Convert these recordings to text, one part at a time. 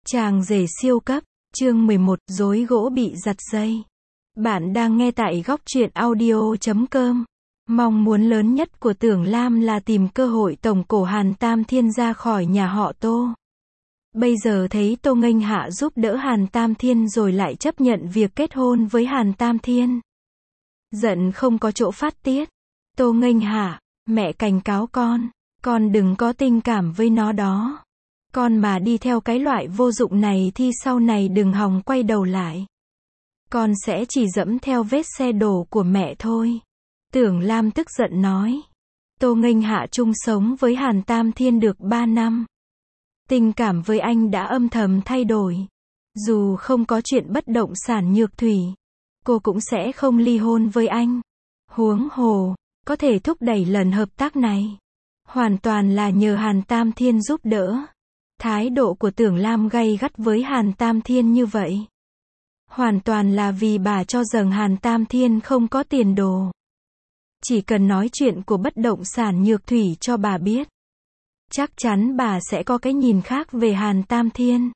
Chàng rể siêu cấp, chương 11, rối gỗ bị giật dây. Bạn đang nghe tại góc truyện audio.com. Mong muốn lớn nhất của Tưởng Lam là tìm cơ hội tổng cổ Hàn Tam Thiên ra khỏi nhà họ Tô. Bây giờ thấy Tô Nghênh Hạ giúp đỡ Hàn Tam Thiên rồi lại chấp nhận việc kết hôn với Hàn Tam Thiên. Giận không có chỗ phát tiết. Tô Nghênh Hạ, mẹ cảnh cáo con đừng có tình cảm với nó đó. Con mà đi theo cái loại vô dụng này thì sau này đừng hòng quay đầu lại. Con sẽ chỉ dẫm theo vết xe đổ của mẹ thôi. Tưởng Lam tức giận nói. Tô Nghênh Hạ chung sống với Hàn Tam Thiên được 3 năm. Tình cảm với anh đã âm thầm thay đổi. Dù không có chuyện bất động sản nhược thủy, cô cũng sẽ không ly hôn với anh. Huống hồ, có thể thúc đẩy lần hợp tác này hoàn toàn là nhờ Hàn Tam Thiên giúp đỡ. Thái độ của Tưởng Lam gay gắt với Hàn Tam Thiên như vậy hoàn toàn là vì bà cho rằng Hàn Tam Thiên không có tiền đồ. Chỉ cần nói chuyện của bất động sản nhược thủy cho bà biết, chắc chắn bà sẽ có cái nhìn khác về Hàn Tam Thiên.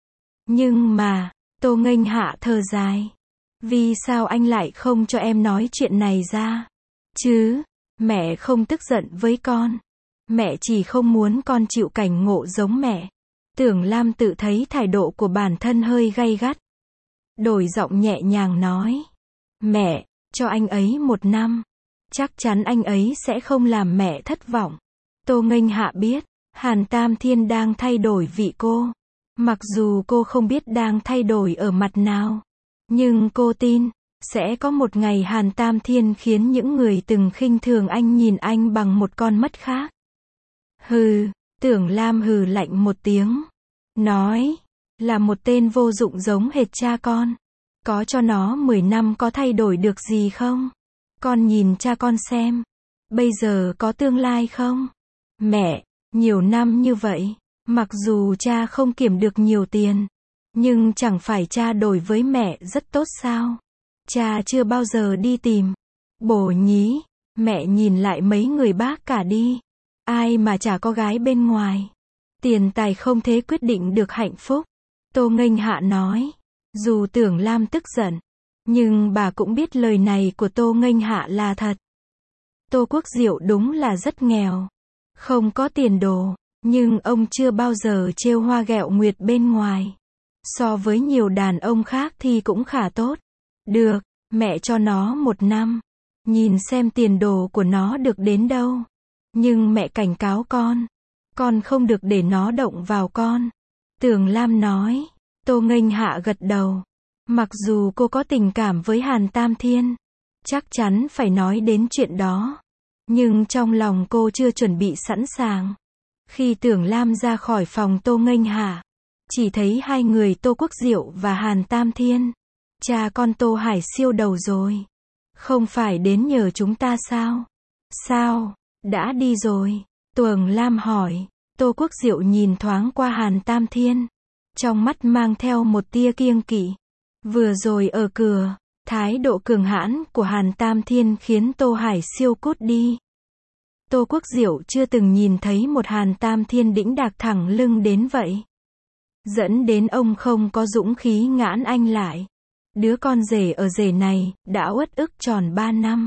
Nhưng mà, Tô Nghênh Hạ thở dài. Vì sao anh lại không cho em nói chuyện này ra? Chứ, mẹ không tức giận với con. Mẹ chỉ không muốn con chịu cảnh ngộ giống mẹ. Tưởng Lam tự thấy thái độ của bản thân hơi gay gắt. Đổi giọng nhẹ nhàng nói. Mẹ, cho anh ấy 1 năm. Chắc chắn anh ấy sẽ không làm mẹ thất vọng. Tô Nghênh Hạ biết, Hàn Tam Thiên đang thay đổi vị cô. Mặc dù cô không biết đang thay đổi ở mặt nào. Nhưng cô tin, sẽ có một ngày Hàn Tam Thiên khiến những người từng khinh thường anh nhìn anh bằng một con mắt khác. Hừ, Tưởng Lam hừ lạnh một tiếng. Nói, là một tên vô dụng giống hệt cha con. Có cho nó 10 năm có thay đổi được gì không? Con nhìn cha con xem. Bây giờ có tương lai không? Mẹ, nhiều năm như vậy, mặc dù cha không kiếm được nhiều tiền, nhưng chẳng phải cha đổi với mẹ rất tốt sao? Cha chưa bao giờ đi tìm. Bổ nhí, mẹ nhìn lại mấy người bác cả đi. Ai mà chả có gái bên ngoài. Tiền tài không thể quyết định được hạnh phúc. Tô Nghênh Hạ nói. Dù Tưởng Lam tức giận, nhưng bà cũng biết lời này của Tô Nghênh Hạ là thật. Tô Quốc Diệu đúng là rất nghèo. Không có tiền đồ, nhưng ông chưa bao giờ trêu hoa ghẹo nguyệt bên ngoài. So với nhiều đàn ông khác thì cũng khá tốt. Được, mẹ cho nó 1 năm. Nhìn xem tiền đồ của nó được đến đâu. Nhưng mẹ cảnh cáo con không được để nó động vào con. Tưởng Lam nói. Tô Nghênh Hạ gật đầu. Mặc dù cô có tình cảm với Hàn Tam Thiên, chắc chắn phải nói đến chuyện đó. Nhưng trong lòng cô chưa chuẩn bị sẵn sàng. Khi Tưởng Lam ra khỏi phòng Tô Nghênh Hạ, chỉ thấy hai người Tô Quốc Diệu và Hàn Tam Thiên. Cha con Tô Hải siêu đầu rồi. Không phải đến nhờ chúng ta sao? Sao? Đã đi rồi. Tưởng Lam hỏi. Tô Quốc Diệu nhìn thoáng qua Hàn Tam Thiên. Trong mắt mang theo một tia kiêng kỵ. Vừa rồi ở cửa, thái độ cường hãn của Hàn Tam Thiên khiến Tô Hải siêu cút đi. Tô Quốc Diệu chưa từng nhìn thấy một Hàn Tam Thiên đĩnh đạc thẳng lưng đến vậy. Dẫn đến ông không có dũng khí ngãn anh lại. Đứa con rể ở rể này, đã uất ức tròn 3 năm.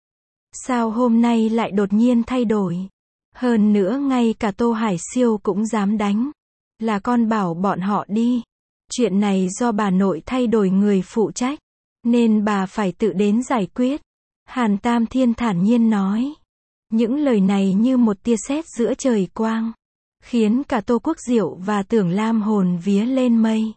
Sao hôm nay lại đột nhiên thay đổi? Hơn nữa ngay cả Tô Hải siêu cũng dám đánh. Là con bảo bọn họ đi. Chuyện này do bà nội thay đổi người phụ trách. Nên bà phải tự đến giải quyết. Hàn Tam Thiên thản nhiên nói. Những lời này như một tia sét giữa trời quang. Khiến cả Tô Quốc Diệu và Tưởng Lam hồn vía lên mây.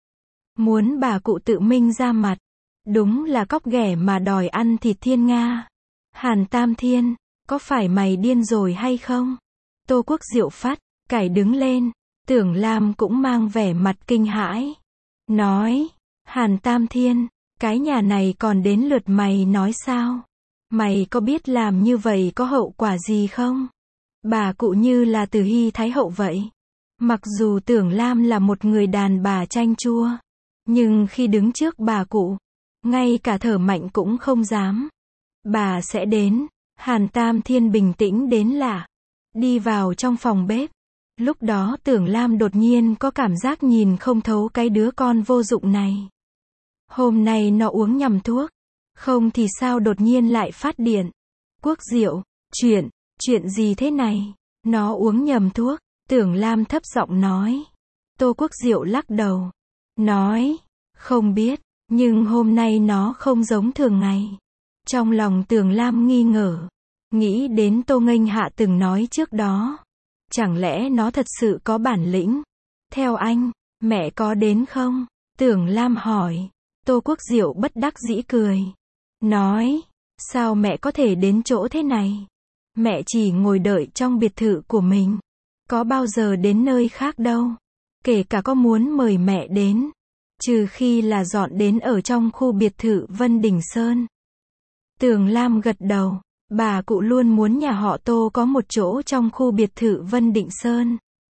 Muốn bà cụ tự minh ra mặt. Đúng là cóc ghẻ mà đòi ăn thịt thiên nga. Hàn Tam Thiên, có phải mày điên rồi hay không? Tô Quốc Diệu phát cải đứng lên. Tưởng Lam cũng mang vẻ mặt kinh hãi. Nói, Hàn Tam Thiên, cái nhà này còn đến lượt mày nói sao? Mày có biết làm như vậy có hậu quả gì không? Bà cụ như là Từ Hy Thái Hậu vậy. Mặc dù Tưởng Lam là một người đàn bà chanh chua, nhưng khi đứng trước bà cụ, ngay cả thở mạnh cũng không dám. Bà sẽ đến. Hàn Tam Thiên bình tĩnh đến lạ. Đi vào trong phòng bếp. Lúc đó Tưởng Lam đột nhiên có cảm giác nhìn không thấu cái đứa con vô dụng này. Hôm nay nó uống nhầm thuốc. Không thì sao đột nhiên lại phát điện. Quốc Diệu, chuyện gì thế này? Nó uống nhầm thuốc. Tưởng Lam thấp giọng nói. Tô Quốc Diệu lắc đầu. Nói, không biết, nhưng hôm nay nó không giống thường ngày. Trong lòng Tưởng Lam nghi ngờ. Nghĩ đến Tô Nghênh Hạ từng nói trước đó. Chẳng lẽ nó thật sự có bản lĩnh? Theo anh, mẹ có đến không? Tưởng Lam hỏi. Tô Quốc Diệu bất đắc dĩ cười. Nói, sao mẹ có thể đến chỗ thế này? Mẹ chỉ ngồi đợi trong biệt thự của mình. Có bao giờ đến nơi khác đâu. Kể cả có muốn mời mẹ đến. Trừ khi là dọn đến ở trong khu biệt thự Vân Đình Sơn. Tưởng Lam gật đầu. Bà cụ luôn muốn nhà họ Tô có một chỗ trong khu biệt thự Vân Định Sơn.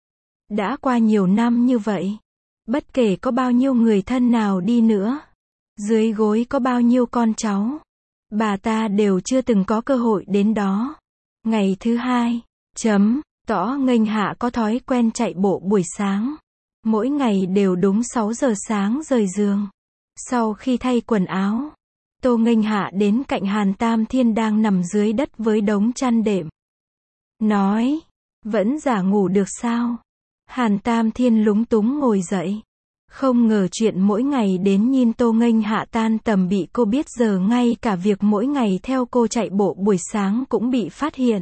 Đã qua nhiều năm như vậy. Bất kể có bao nhiêu người thân nào đi nữa. Dưới gối có bao nhiêu con cháu. Bà ta đều chưa từng có cơ hội đến đó. Ngày thứ hai. Tỏ Nghênh Hạ có thói quen chạy bộ buổi sáng. Mỗi ngày đều đúng 6 giờ sáng rời giường. Sau khi thay quần áo. Tô Nghênh Hạ đến cạnh Hàn Tam Thiên đang nằm dưới đất với đống chăn đệm. Nói, vẫn giả ngủ được sao? Hàn Tam Thiên lúng túng ngồi dậy. Không ngờ chuyện mỗi ngày đến nhìn Tô Nghênh Hạ tan tầm bị cô biết, giờ ngay cả việc mỗi ngày theo cô chạy bộ buổi sáng cũng bị phát hiện.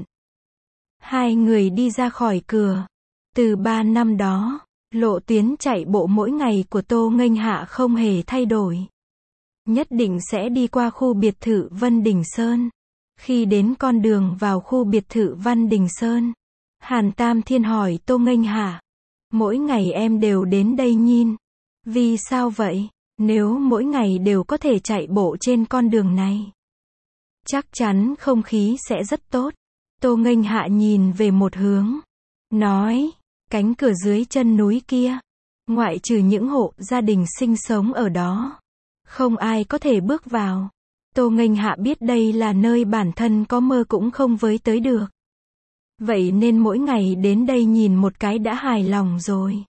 Hai người đi ra khỏi cửa. Từ 3 năm đó, lộ tuyến chạy bộ mỗi ngày của Tô Nghênh Hạ không hề thay đổi. Nhất định sẽ đi qua khu biệt thự Vân Đình Sơn. Khi đến con đường vào khu biệt thự Vân Đình Sơn, Hàn Tam Thiên hỏi Tô Nghênh Hạ. Mỗi ngày em đều đến đây nhìn. Vì sao vậy? Nếu mỗi ngày đều có thể chạy bộ trên con đường này, chắc chắn không khí sẽ rất tốt. Tô Nghênh Hạ nhìn về một hướng. Nói, cánh cửa dưới chân núi kia. Ngoại trừ những hộ gia đình sinh sống ở đó. Không ai có thể bước vào. Tô Nghênh Hạ biết đây là nơi bản thân có mơ cũng không với tới được. Vậy nên mỗi ngày đến đây nhìn một cái đã hài lòng rồi.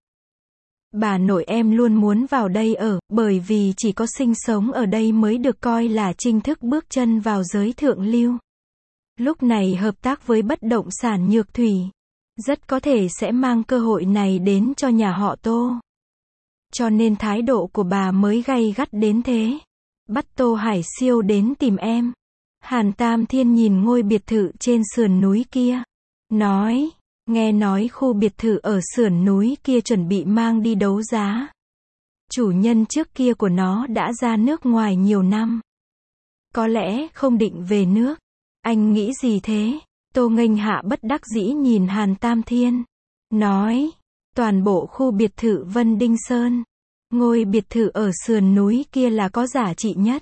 Bà nội em luôn muốn vào đây ở, bởi vì chỉ có sinh sống ở đây mới được coi là chính thức bước chân vào giới thượng lưu. Lúc này hợp tác với bất động sản Nhược Thủy, rất có thể sẽ mang cơ hội này đến cho nhà họ Tô. Cho nên thái độ của bà mới gay gắt đến thế. Bắt Tô Hải Siêu đến tìm em. Hàn Tam Thiên nhìn ngôi biệt thự trên sườn núi kia. Nói, nghe nói khu biệt thự ở sườn núi kia chuẩn bị mang đi đấu giá. Chủ nhân trước kia của nó đã ra nước ngoài nhiều năm. Có lẽ không định về nước. Anh nghĩ gì thế? Tô Nghênh Hạ bất đắc dĩ nhìn Hàn Tam Thiên. Nói, toàn bộ khu biệt thự Vân Đinh Sơn, ngôi biệt thự ở sườn núi kia là có giá trị nhất.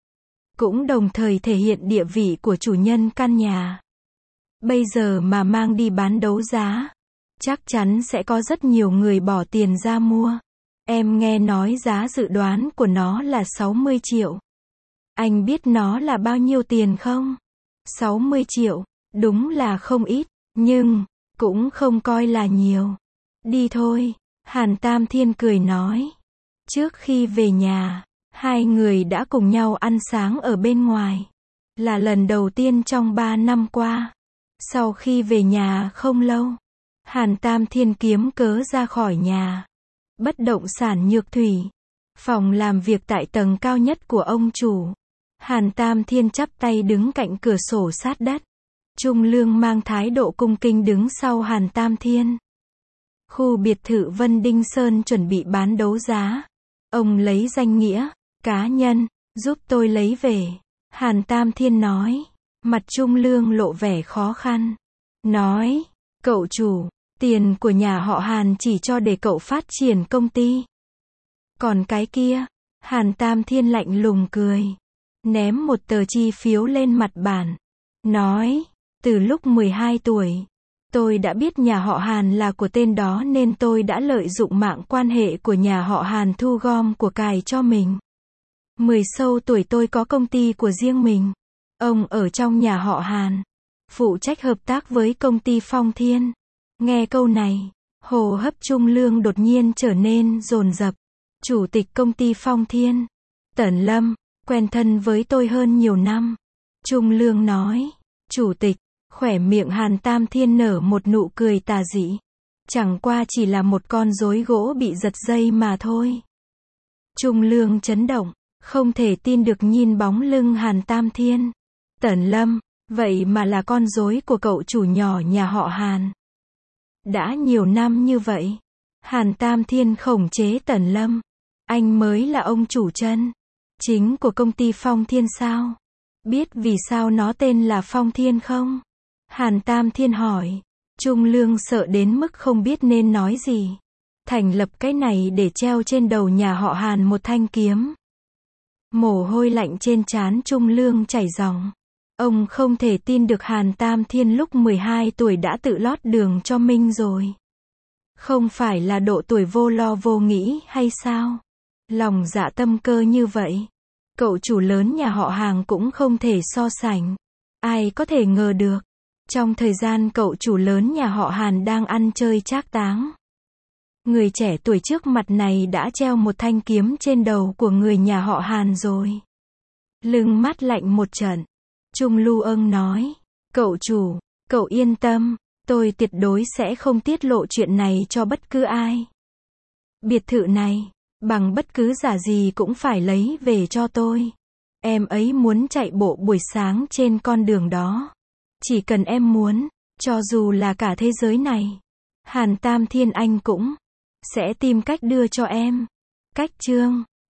Cũng đồng thời thể hiện địa vị của chủ nhân căn nhà. Bây giờ mà mang đi bán đấu giá, chắc chắn sẽ có rất nhiều người bỏ tiền ra mua. Em nghe nói giá dự đoán của nó là 60 triệu. Anh biết nó là bao nhiêu tiền không? 60 triệu, đúng là không ít, nhưng cũng không coi là nhiều. Đi thôi, Hàn Tam Thiên cười nói. Trước khi về nhà, hai người đã cùng nhau ăn sáng ở bên ngoài. Là lần đầu tiên trong 3 năm qua. Sau khi về nhà không lâu, Hàn Tam Thiên kiếm cớ ra khỏi nhà. Bất động sản Nhược Thủy. Phòng làm việc tại tầng cao nhất của ông chủ. Hàn Tam Thiên chắp tay đứng cạnh cửa sổ sát đất. Trung Lương mang thái độ cung kính đứng sau Hàn Tam Thiên. Khu biệt thự Vân Đinh Sơn chuẩn bị bán đấu giá. Ông lấy danh nghĩa cá nhân giúp tôi lấy về. Hàn Tam Thiên nói. Mặt Trung Lương lộ vẻ khó khăn. Nói, cậu chủ, tiền của nhà họ Hàn chỉ cho để cậu phát triển công ty. Còn cái kia, Hàn Tam Thiên lạnh lùng cười. Ném một tờ chi phiếu lên mặt bàn. Nói, từ lúc 12 tuổi, tôi đã biết nhà họ Hàn là của tên đó nên tôi đã lợi dụng mạng quan hệ của nhà họ Hàn thu gom của cải cho mình. 10 sâu tuổi tôi có công ty của riêng mình. Ông ở trong nhà họ Hàn, phụ trách hợp tác với công ty Phong Thiên. Nghe câu này, Hô hấp Trung Lương đột nhiên trở nên dồn dập. Chủ tịch công ty Phong Thiên. Tần Lâm, quen thân với tôi hơn nhiều năm. Trung Lương nói. Chủ tịch, khỏe miệng Hàn Tam Thiên nở một nụ cười tà dị. Chẳng qua chỉ là một con rối gỗ bị giật dây mà thôi. Trung Lương chấn động, không thể tin được nhìn bóng lưng Hàn Tam Thiên. Tần Lâm, vậy mà là con rối của cậu chủ nhỏ nhà họ Hàn. Đã nhiều năm như vậy, Hàn Tam Thiên khống chế Tần Lâm. Anh mới là ông chủ chân chính của công ty Phong Thiên sao? Biết vì sao nó tên là Phong Thiên không? Hàn Tam Thiên hỏi. Trung Lương sợ đến mức không biết nên nói gì. Thành lập cái này để treo trên đầu nhà họ Hàn một thanh kiếm. Mồ hôi lạnh trên trán Trung Lương chảy ròng. Ông không thể tin được Hàn Tam Thiên lúc 12 tuổi đã tự lót đường cho Minh rồi. Không phải là độ tuổi vô lo vô nghĩ hay sao? Lòng dạ tâm cơ như vậy. Cậu chủ lớn nhà họ Hàn cũng không thể so sánh. Ai có thể ngờ được. Trong thời gian cậu chủ lớn nhà họ Hàn đang ăn chơi trác táng, người trẻ tuổi trước mặt này đã treo một thanh kiếm trên đầu của người nhà họ Hàn rồi. Lưng mát lạnh một trận. Trung Lu Ân nói. Cậu chủ, cậu yên tâm, tôi tuyệt đối sẽ không tiết lộ chuyện này cho bất cứ ai. Biệt thự này, bằng bất cứ giá gì cũng phải lấy về cho tôi. Em ấy muốn chạy bộ buổi sáng trên con đường đó. Chỉ cần em muốn, cho dù là cả thế giới này, Hàn Tam Thiên anh cũng sẽ tìm cách đưa cho em. Cách chương